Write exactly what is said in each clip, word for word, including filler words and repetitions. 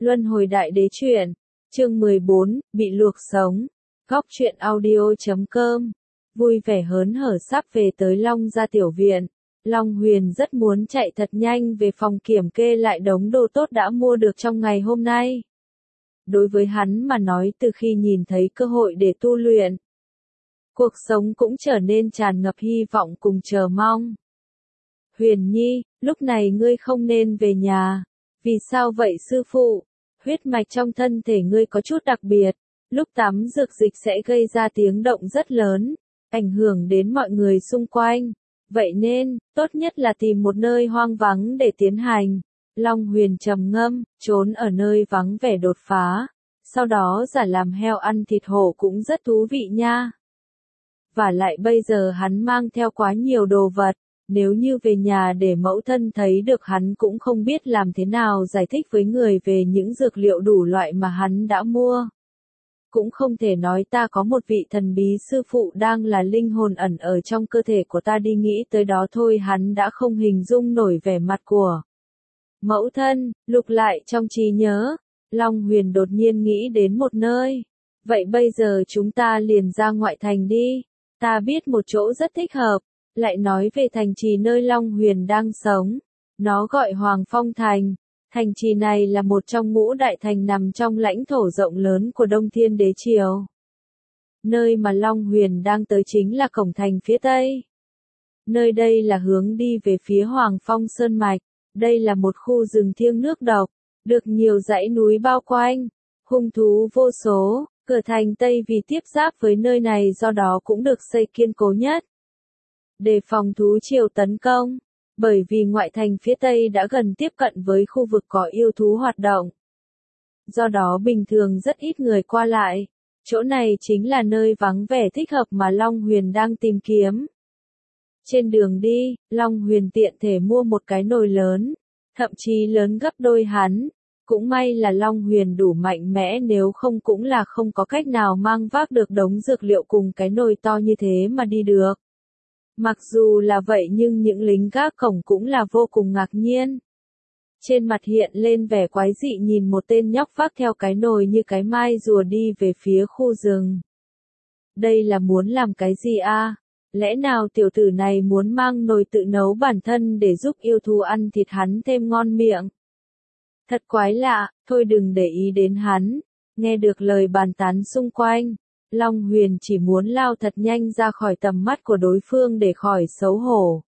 Luân hồi đại đế truyện, chương mười bốn, bị luộc sống. Góc truyện audio chấm com. Vui vẻ hớn hở sắp về tới Long gia tiểu viện. Long Huyền rất muốn chạy thật nhanh về phòng kiểm kê lại đống đồ tốt đã mua được trong ngày hôm nay. Đối với hắn mà nói, từ khi nhìn thấy cơ hội để tu luyện, cuộc sống cũng trở nên tràn ngập hy vọng cùng chờ mong. Huyền Nhi, lúc này ngươi không nên về nhà. Vì sao vậy sư phụ? Huyết mạch trong thân thể ngươi có chút đặc biệt, lúc tắm dược dịch sẽ gây ra tiếng động rất lớn, ảnh hưởng đến mọi người xung quanh. Vậy nên, tốt nhất là tìm một nơi hoang vắng để tiến hành. Long Huyền trầm ngâm, trốn ở nơi vắng vẻ đột phá, sau đó giả làm heo ăn thịt hổ cũng rất thú vị nha. Và lại bây giờ hắn mang theo quá nhiều đồ vật, nếu như về nhà để mẫu thân thấy được hắn cũng không biết làm thế nào giải thích với người về những dược liệu đủ loại mà hắn đã mua. Cũng không thể nói ta có một vị thần bí sư phụ đang là linh hồn ẩn ở trong cơ thể của ta đi nghĩ tới đó thôi, hắn đã không hình dung nổi vẻ mặt của mẫu thân. Lục lại trong trí nhớ, Long Huyền đột nhiên nghĩ đến một nơi. Vậy bây giờ chúng ta liền ra ngoại thành đi, ta biết một chỗ rất thích hợp. Lại nói về thành trì nơi Long Huyền đang sống, nó gọi Hoàng Phong Thành. Thành trì này là một trong ngũ đại thành nằm trong lãnh thổ rộng lớn của Đông Thiên Đế Triều. Nơi mà Long Huyền đang tới chính là cổng thành phía Tây. Nơi đây là hướng đi về phía Hoàng Phong Sơn Mạch. Đây là một khu rừng thiêng nước độc, được nhiều dãy núi bao quanh, hung thú vô số. Cửa thành Tây vì tiếp giáp với nơi này do đó cũng được xây kiên cố nhất, đề phòng thú triều tấn công, bởi vì ngoại thành phía Tây đã gần tiếp cận với khu vực có yêu thú hoạt động. Do đó bình thường rất ít người qua lại, chỗ này chính là nơi vắng vẻ thích hợp mà Long Huyền đang tìm kiếm. Trên đường đi, Long Huyền tiện thể mua một cái nồi lớn, thậm chí lớn gấp đôi hắn. Cũng may là Long Huyền đủ mạnh mẽ, nếu không cũng là không có cách nào mang vác được đống dược liệu cùng cái nồi to như thế mà đi được. Mặc dù là vậy nhưng những lính gác cổng cũng là vô cùng ngạc nhiên. Trên mặt hiện lên vẻ quái dị nhìn một tên nhóc vác theo cái nồi như cái mai rùa đi về phía khu rừng. Đây là muốn làm cái gì a? Lẽ nào tiểu tử này muốn mang nồi tự nấu bản thân để giúp yêu thú ăn thịt hắn thêm ngon miệng? Thật quái lạ, thôi đừng để ý đến hắn. Nghe được lời bàn tán xung quanh, Long Huyền chỉ muốn lao thật nhanh ra khỏi tầm mắt của đối phương để khỏi xấu hổ.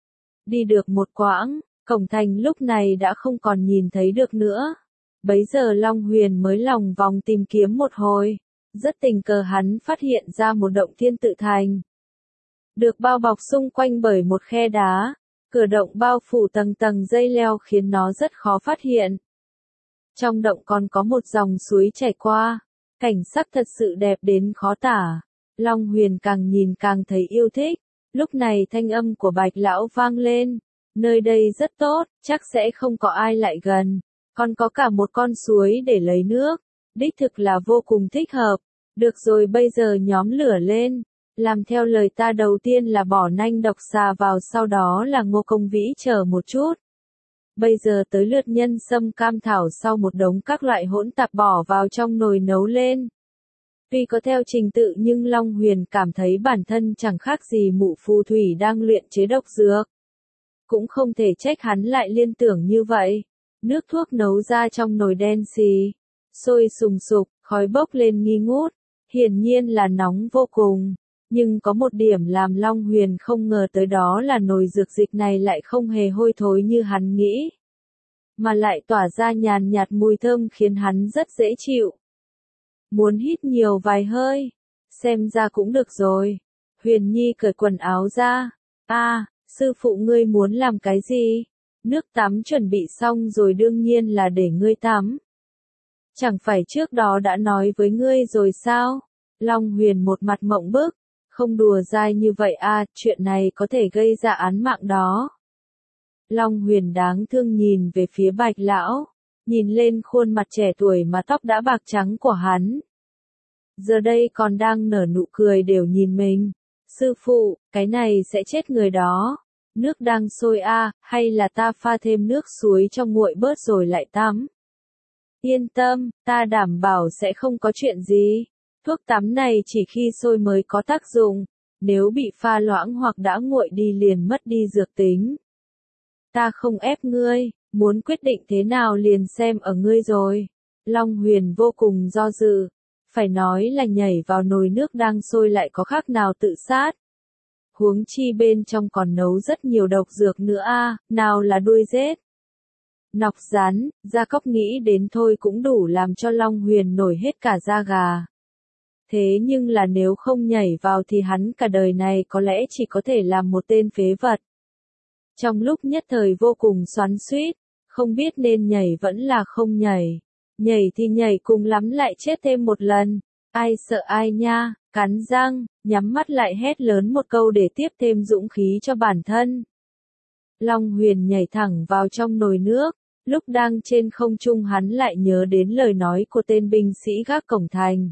Đi được một quãng, cổng thành lúc này đã không còn nhìn thấy được nữa. Bấy giờ Long Huyền mới lòng vòng tìm kiếm một hồi. Rất tình cờ hắn phát hiện ra một động thiên tự thành, được bao bọc xung quanh bởi một khe đá. Cửa động bao phủ tầng tầng dây leo khiến nó rất khó phát hiện. Trong động còn có một dòng suối chảy qua. Cảnh sắc thật sự đẹp đến khó tả. Long Huyền càng nhìn càng thấy yêu thích. Lúc này thanh âm của Bạch Lão vang lên. Nơi đây rất tốt, chắc sẽ không có ai lại gần. Còn có cả một con suối để lấy nước. Đích thực là vô cùng thích hợp. Được rồi, bây giờ nhóm lửa lên. Làm theo lời ta, đầu tiên là bỏ nanh độc xà vào, sau đó là Ngô Công Vĩ chờ một chút. Bây giờ tới lượt nhân sâm cam thảo, sau một đống các loại hỗn tạp bỏ vào trong nồi nấu lên. Tuy có theo trình tự nhưng Long Huyền cảm thấy bản thân chẳng khác gì mụ phù thủy đang luyện chế độc dược. Cũng không thể trách hắn lại liên tưởng như vậy. Nước thuốc nấu ra trong nồi đen xì, sôi sùng sục, khói bốc lên nghi ngút, hiển nhiên là nóng vô cùng. Nhưng có một điểm làm Long Huyền không ngờ tới, đó là nồi dược dịch này lại không hề hôi thối như hắn nghĩ, mà lại tỏa ra nhàn nhạt mùi thơm khiến hắn rất dễ chịu. Muốn hít nhiều vài hơi, xem ra cũng được rồi. Huyền Nhi cởi quần áo ra. A, à, sư phụ ngươi muốn làm cái gì? Nước tắm chuẩn bị xong rồi, đương nhiên là để ngươi tắm. Chẳng phải trước đó đã nói với ngươi rồi sao? Long Huyền một mặt mộng bức. Không đùa dai như vậy a, chuyện này có thể gây ra án mạng đó. Long Huyền đáng thương nhìn về phía Bạch Lão, nhìn lên khuôn mặt trẻ tuổi mà tóc đã bạc trắng của hắn. Giờ đây còn đang nở nụ cười đều nhìn mình. Sư phụ, cái này sẽ chết người đó. Nước đang sôi a, hay là ta pha thêm nước suối cho nguội bớt rồi lại tắm? Yên tâm, ta đảm bảo sẽ không có chuyện gì. Thuốc tắm này chỉ khi sôi mới có tác dụng, nếu bị pha loãng hoặc đã nguội đi liền mất đi dược tính. Ta không ép ngươi, muốn quyết định thế nào liền xem ở ngươi rồi. Long Huyền vô cùng do dự, phải nói là nhảy vào nồi nước đang sôi lại có khác nào tự sát. Huống chi bên trong còn nấu rất nhiều độc dược nữa a, nào là đuôi rết. Nọc rắn, Gia Cốc nghĩ đến thôi cũng đủ làm cho Long Huyền nổi hết cả da gà. Thế nhưng là nếu không nhảy vào thì hắn cả đời này có lẽ chỉ có thể làm một tên phế vật. Trong lúc nhất thời vô cùng xoắn xuýt, không biết nên nhảy vẫn là không nhảy. Nhảy thì nhảy cùng lắm lại chết thêm một lần. Ai sợ ai nha, cắn răng, nhắm mắt lại hét lớn một câu để tiếp thêm dũng khí cho bản thân. Long Huyền nhảy thẳng vào trong nồi nước, lúc đang trên không trung hắn lại nhớ đến lời nói của tên binh sĩ gác cổng thành.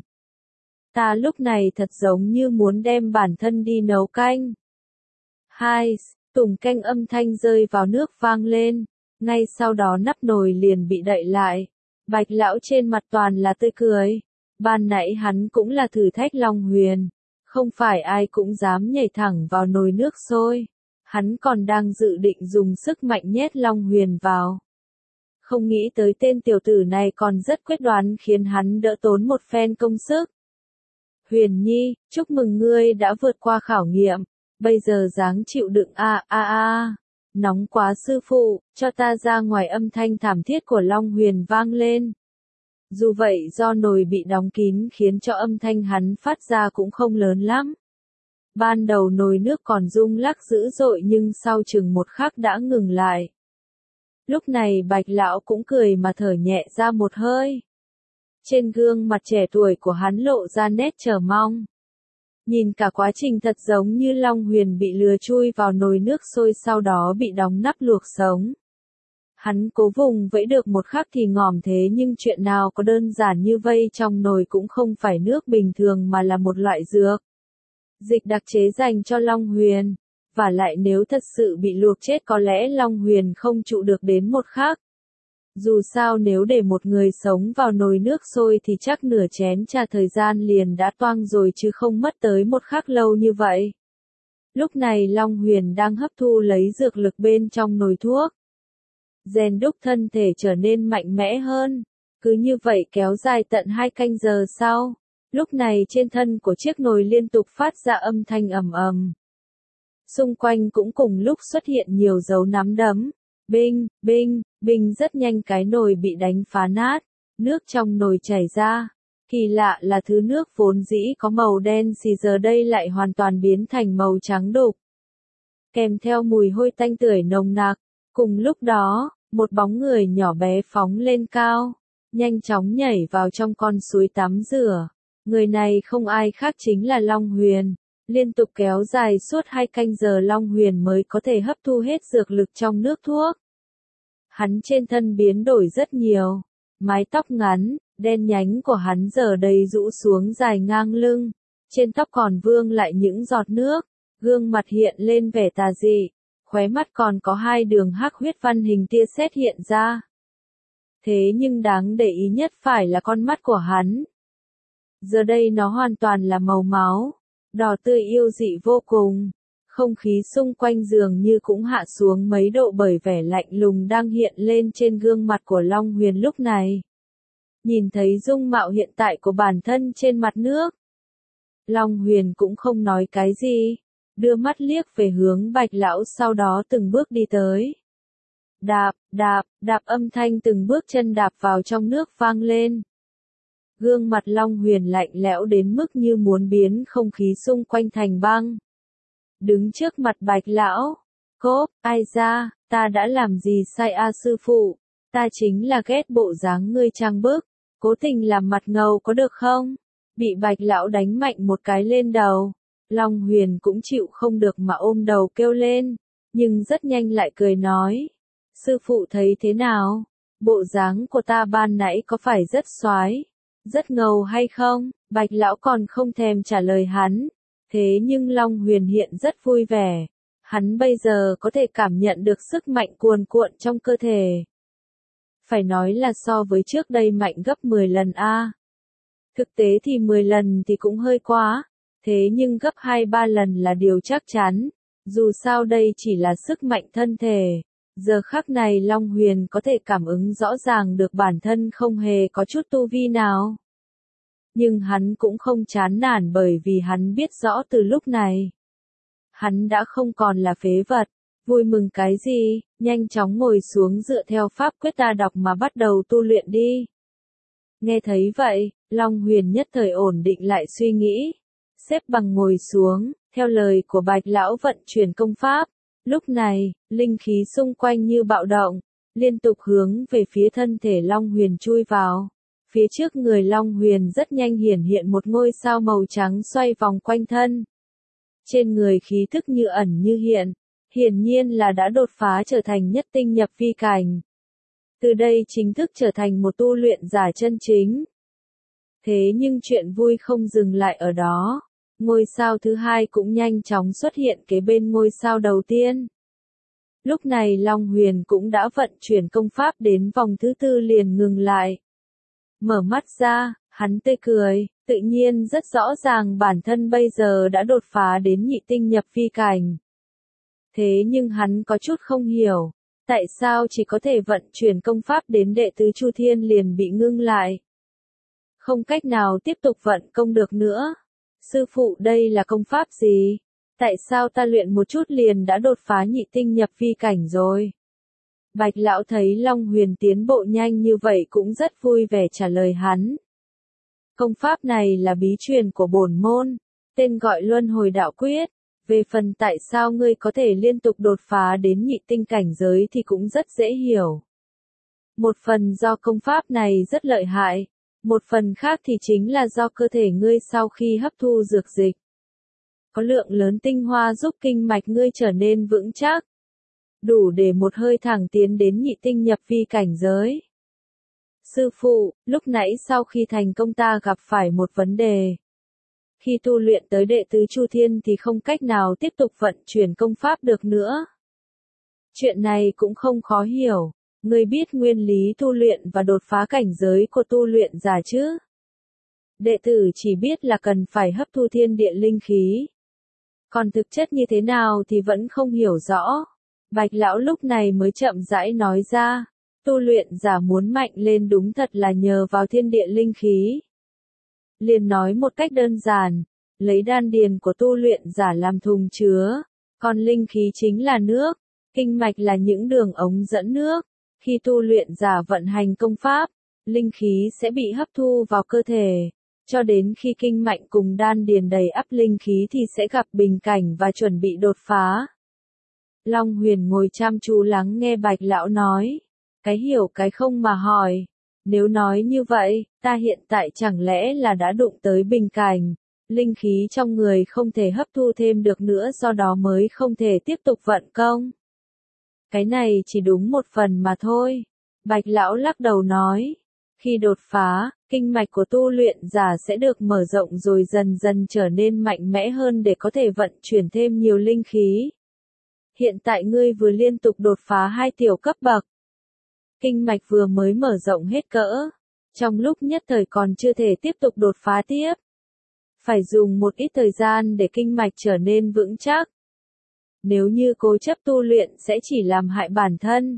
Ta lúc này thật giống như muốn đem bản thân đi nấu canh. Hai, tùng canh âm thanh rơi vào nước vang lên, ngay sau đó nắp nồi liền bị đậy lại. Bạch lão trên mặt toàn là tươi cười. Ban nãy hắn cũng là thử thách Long Huyền, không phải ai cũng dám nhảy thẳng vào nồi nước sôi. Hắn còn đang dự định dùng sức mạnh nhét Long Huyền vào. Không nghĩ tới tên tiểu tử này còn rất quyết đoán khiến hắn đỡ tốn một phen công sức. Huyền Nhi, chúc mừng ngươi đã vượt qua khảo nghiệm, bây giờ dáng chịu đựng a a a. Nóng quá sư phụ, cho ta ra ngoài, âm thanh thảm thiết của Long Huyền vang lên. Dù vậy do nồi bị đóng kín khiến cho âm thanh hắn phát ra cũng không lớn lắm. Ban đầu nồi nước còn rung lắc dữ dội nhưng sau chừng một khắc đã ngừng lại. Lúc này Bạch lão cũng cười mà thở nhẹ ra một hơi. Trên gương mặt trẻ tuổi của hắn lộ ra nét chờ mong. Nhìn cả quá trình thật giống như Long Huyền bị lừa chui vào nồi nước sôi sau đó bị đóng nắp luộc sống. Hắn cố vùng vẫy được một khắc thì ngòm, thế nhưng chuyện nào có đơn giản như vây trong nồi cũng không phải nước bình thường mà là một loại dược. Dịch đặc chế dành cho Long Huyền. Và lại nếu thật sự bị luộc chết có lẽ Long Huyền không trụ được đến một khắc. Dù sao nếu để một người sống vào nồi nước sôi thì chắc nửa chén trà thời gian liền đã toang rồi chứ không mất tới một khắc lâu như vậy. Lúc này Long Huyền đang hấp thu lấy dược lực bên trong nồi thuốc. Rèn đúc thân thể trở nên mạnh mẽ hơn. Cứ như vậy kéo dài tận hai canh giờ sau. Lúc này trên thân của chiếc nồi liên tục phát ra âm thanh ầm ầm. Xung quanh cũng cùng lúc xuất hiện nhiều dấu nắm đấm. Binh, binh, binh, rất nhanh cái nồi bị đánh phá nát. Nước trong nồi chảy ra. Kỳ lạ là thứ nước vốn dĩ có màu đen xì giờ đây lại hoàn toàn biến thành màu trắng đục. Kèm theo mùi hôi tanh tưởi nồng nặc. Cùng lúc đó, một bóng người nhỏ bé phóng lên cao. Nhanh chóng nhảy vào trong con suối tắm rửa. Người này không ai khác chính là Long Huyền. Liên tục kéo dài suốt hai canh giờ Long Huyền mới có thể hấp thu hết dược lực trong nước thuốc. Hắn trên thân biến đổi rất nhiều. Mái tóc ngắn, đen nhánh của hắn giờ đây rũ xuống dài ngang lưng. Trên tóc còn vương lại những giọt nước. Gương mặt hiện lên vẻ tà dị. Khóe mắt còn có hai đường hắc huyết văn hình tia sét hiện ra. Thế nhưng đáng để ý nhất phải là con mắt của hắn. Giờ đây nó hoàn toàn là màu máu. Đỏ tươi yêu dị vô cùng. Không khí xung quanh dường như cũng hạ xuống mấy độ bởi vẻ lạnh lùng đang hiện lên trên gương mặt của Long Huyền lúc này. Nhìn thấy dung mạo hiện tại của bản thân trên mặt nước. Long Huyền cũng không nói cái gì. Đưa mắt liếc về hướng Bạch lão sau đó từng bước đi tới. Đạp, đạp, đạp âm thanh từng bước chân đạp vào trong nước vang lên. Gương mặt Long Huyền lạnh lẽo đến mức như muốn biến không khí xung quanh thành băng. Đứng trước mặt Bạch lão, cốp, ai ra, ta đã làm gì sai a sư phụ, ta chính là ghét bộ dáng ngươi trang bức, cố tình làm mặt ngầu có được không? Bị Bạch lão đánh mạnh một cái lên đầu, Long Huyền cũng chịu không được mà ôm đầu kêu lên, nhưng rất nhanh lại cười nói, sư phụ thấy thế nào? Bộ dáng của ta ban nãy có phải rất xoái? Rất ngầu hay không? Bạch lão còn không thèm trả lời hắn. Thế nhưng Long Huyền hiện rất vui vẻ. Hắn bây giờ có thể cảm nhận được sức mạnh cuồn cuộn trong cơ thể. Phải nói là so với trước đây mạnh gấp mười lần a. Thực tế thì mười lần thì cũng hơi quá, thế nhưng gấp hai ba lần là điều chắc chắn, dù sao đây chỉ là sức mạnh thân thể. Giờ khắc này Long Huyền có thể cảm ứng rõ ràng được bản thân không hề có chút tu vi nào. Nhưng hắn cũng không chán nản bởi vì hắn biết rõ từ lúc này. Hắn đã không còn là phế vật. Vui mừng cái gì, nhanh chóng ngồi xuống dựa theo pháp quyết ta đọc mà bắt đầu tu luyện đi. Nghe thấy vậy, Long Huyền nhất thời ổn định lại suy nghĩ. Xếp bằng ngồi xuống, theo lời của Bạch Lão vận chuyển công pháp. Lúc này, linh khí xung quanh như bạo động, liên tục hướng về phía thân thể Long Huyền chui vào. Phía trước người Long Huyền rất nhanh hiển hiện một ngôi sao màu trắng xoay vòng quanh thân. Trên người khí thức như ẩn như hiện, hiển nhiên là đã đột phá trở thành nhất tinh nhập vi cảnh. Từ đây chính thức trở thành một tu luyện giả chân chính. Thế nhưng chuyện vui không dừng lại ở đó. Ngôi sao thứ hai cũng nhanh chóng xuất hiện kế bên ngôi sao đầu tiên. Lúc này Long Huyền cũng đã vận chuyển công pháp đến vòng thứ tư liền ngừng lại. Mở mắt ra, hắn tươi cười, tự nhiên rất rõ ràng bản thân bây giờ đã đột phá đến nhị tinh nhập vi cảnh. Thế nhưng hắn có chút không hiểu, tại sao chỉ có thể vận chuyển công pháp đến đệ tứ Chu Thiên liền bị ngưng lại. Không cách nào tiếp tục vận công được nữa. Sư phụ đây là công pháp gì? Tại sao ta luyện một chút liền đã đột phá nhị tinh nhập vi cảnh rồi? Bạch Lão thấy Long Huyền tiến bộ nhanh như vậy cũng rất vui vẻ trả lời hắn. Công pháp này là bí truyền của bổn môn, tên gọi Luân Hồi Đạo Quyết. Về phần tại sao ngươi có thể liên tục đột phá đến nhị tinh cảnh giới thì cũng rất dễ hiểu. Một phần do công pháp này rất lợi hại, một phần khác thì chính là do cơ thể ngươi sau khi hấp thu dược dịch. Có lượng lớn tinh hoa giúp kinh mạch ngươi trở nên vững chắc, đủ để một hơi thẳng tiến đến nhị tinh nhập vi cảnh giới. Sư phụ, lúc nãy sau khi thành công ta gặp phải một vấn đề. Khi tu luyện tới đệ tứ Chu Thiên thì không cách nào tiếp tục vận chuyển công pháp được nữa. Chuyện này cũng không khó hiểu, ngươi biết nguyên lý tu luyện và đột phá cảnh giới của tu luyện giả chứ? Đệ tử chỉ biết là cần phải hấp thu thiên địa linh khí. Còn thực chất như thế nào thì vẫn không hiểu rõ. Bạch Lão lúc này mới chậm rãi nói ra, tu luyện giả muốn mạnh lên đúng thật là nhờ vào thiên địa linh khí. Liền nói một cách đơn giản, lấy đan điền của tu luyện giả làm thùng chứa, còn linh khí chính là nước, kinh mạch là những đường ống dẫn nước. Khi tu luyện giả vận hành công pháp, linh khí sẽ bị hấp thu vào cơ thể, cho đến khi kinh mạch cùng đan điền đầy ắp linh khí thì sẽ gặp bình cảnh và chuẩn bị đột phá. Long Huyền ngồi chăm chú lắng nghe Bạch Lão nói, cái hiểu cái không mà hỏi. Nếu nói như vậy, ta hiện tại chẳng lẽ là đã đụng tới bình cảnh, linh khí trong người không thể hấp thu thêm được nữa do đó mới không thể tiếp tục vận công. Cái này chỉ đúng một phần mà thôi. Bạch Lão lắc đầu nói, khi đột phá, kinh mạch của tu luyện giả sẽ được mở rộng rồi dần dần trở nên mạnh mẽ hơn để có thể vận chuyển thêm nhiều linh khí. Hiện tại ngươi vừa liên tục đột phá hai tiểu cấp bậc. Kinh mạch vừa mới mở rộng hết cỡ, trong lúc nhất thời còn chưa thể tiếp tục đột phá tiếp. Phải dùng một ít thời gian để kinh mạch trở nên vững chắc. Nếu như cố chấp tu luyện sẽ chỉ làm hại bản thân.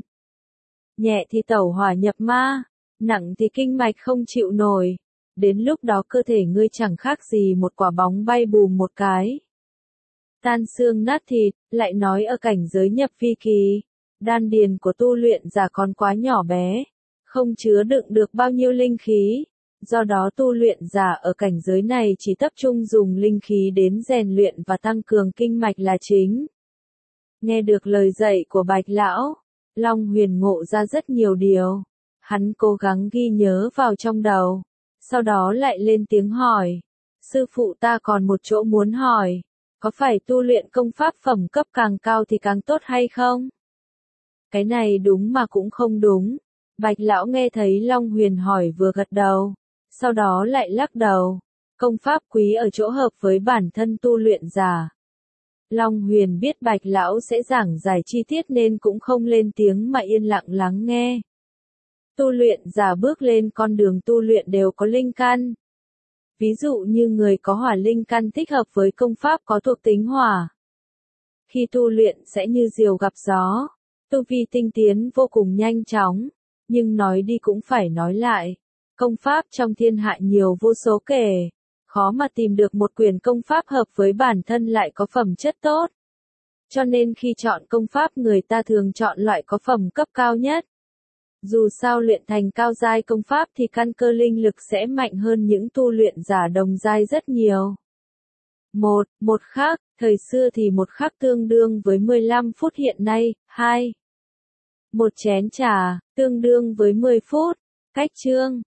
Nhẹ thì tẩu hỏa nhập ma, nặng thì kinh mạch không chịu nổi. Đến lúc đó cơ thể ngươi chẳng khác gì một quả bóng bay bùm một cái. Tan xương nát thịt, lại nói ở cảnh giới nhập vi kỳ. Đan điền của tu luyện giả còn quá nhỏ bé, không chứa đựng được bao nhiêu linh khí, do đó tu luyện giả ở cảnh giới này chỉ tập trung dùng linh khí đến rèn luyện và tăng cường kinh mạch là chính. Nghe được lời dạy của Bạch Lão, Long Huyền ngộ ra rất nhiều điều, hắn cố gắng ghi nhớ vào trong đầu, sau đó lại lên tiếng hỏi, sư phụ ta còn một chỗ muốn hỏi, có phải tu luyện công pháp phẩm cấp càng cao thì càng tốt hay không? Cái này đúng mà cũng không đúng. Bạch Lão nghe thấy Long Huyền hỏi vừa gật đầu, sau đó lại lắc đầu. Công pháp quý ở chỗ hợp với bản thân tu luyện giả. Long Huyền biết Bạch Lão sẽ giảng giải chi tiết nên cũng không lên tiếng mà yên lặng lắng nghe. Tu luyện giả bước lên con đường tu luyện đều có linh căn. Ví dụ như người có hỏa linh căn thích hợp với công pháp có thuộc tính hỏa. Khi tu luyện sẽ như diều gặp gió, tu vi tinh tiến vô cùng nhanh chóng, nhưng nói đi cũng phải nói lại, công pháp trong thiên hạ nhiều vô số kể, khó mà tìm được một quyển công pháp hợp với bản thân lại có phẩm chất tốt. Cho nên khi chọn công pháp người ta thường chọn loại có phẩm cấp cao nhất. Dù sao luyện thành cao giai công pháp thì căn cơ linh lực sẽ mạnh hơn những tu luyện giả đồng giai rất nhiều. một. Một khắc, thời xưa thì một khắc tương đương với mười lăm phút hiện nay. hai. Một chén trà, tương đương với mười phút. Cách chương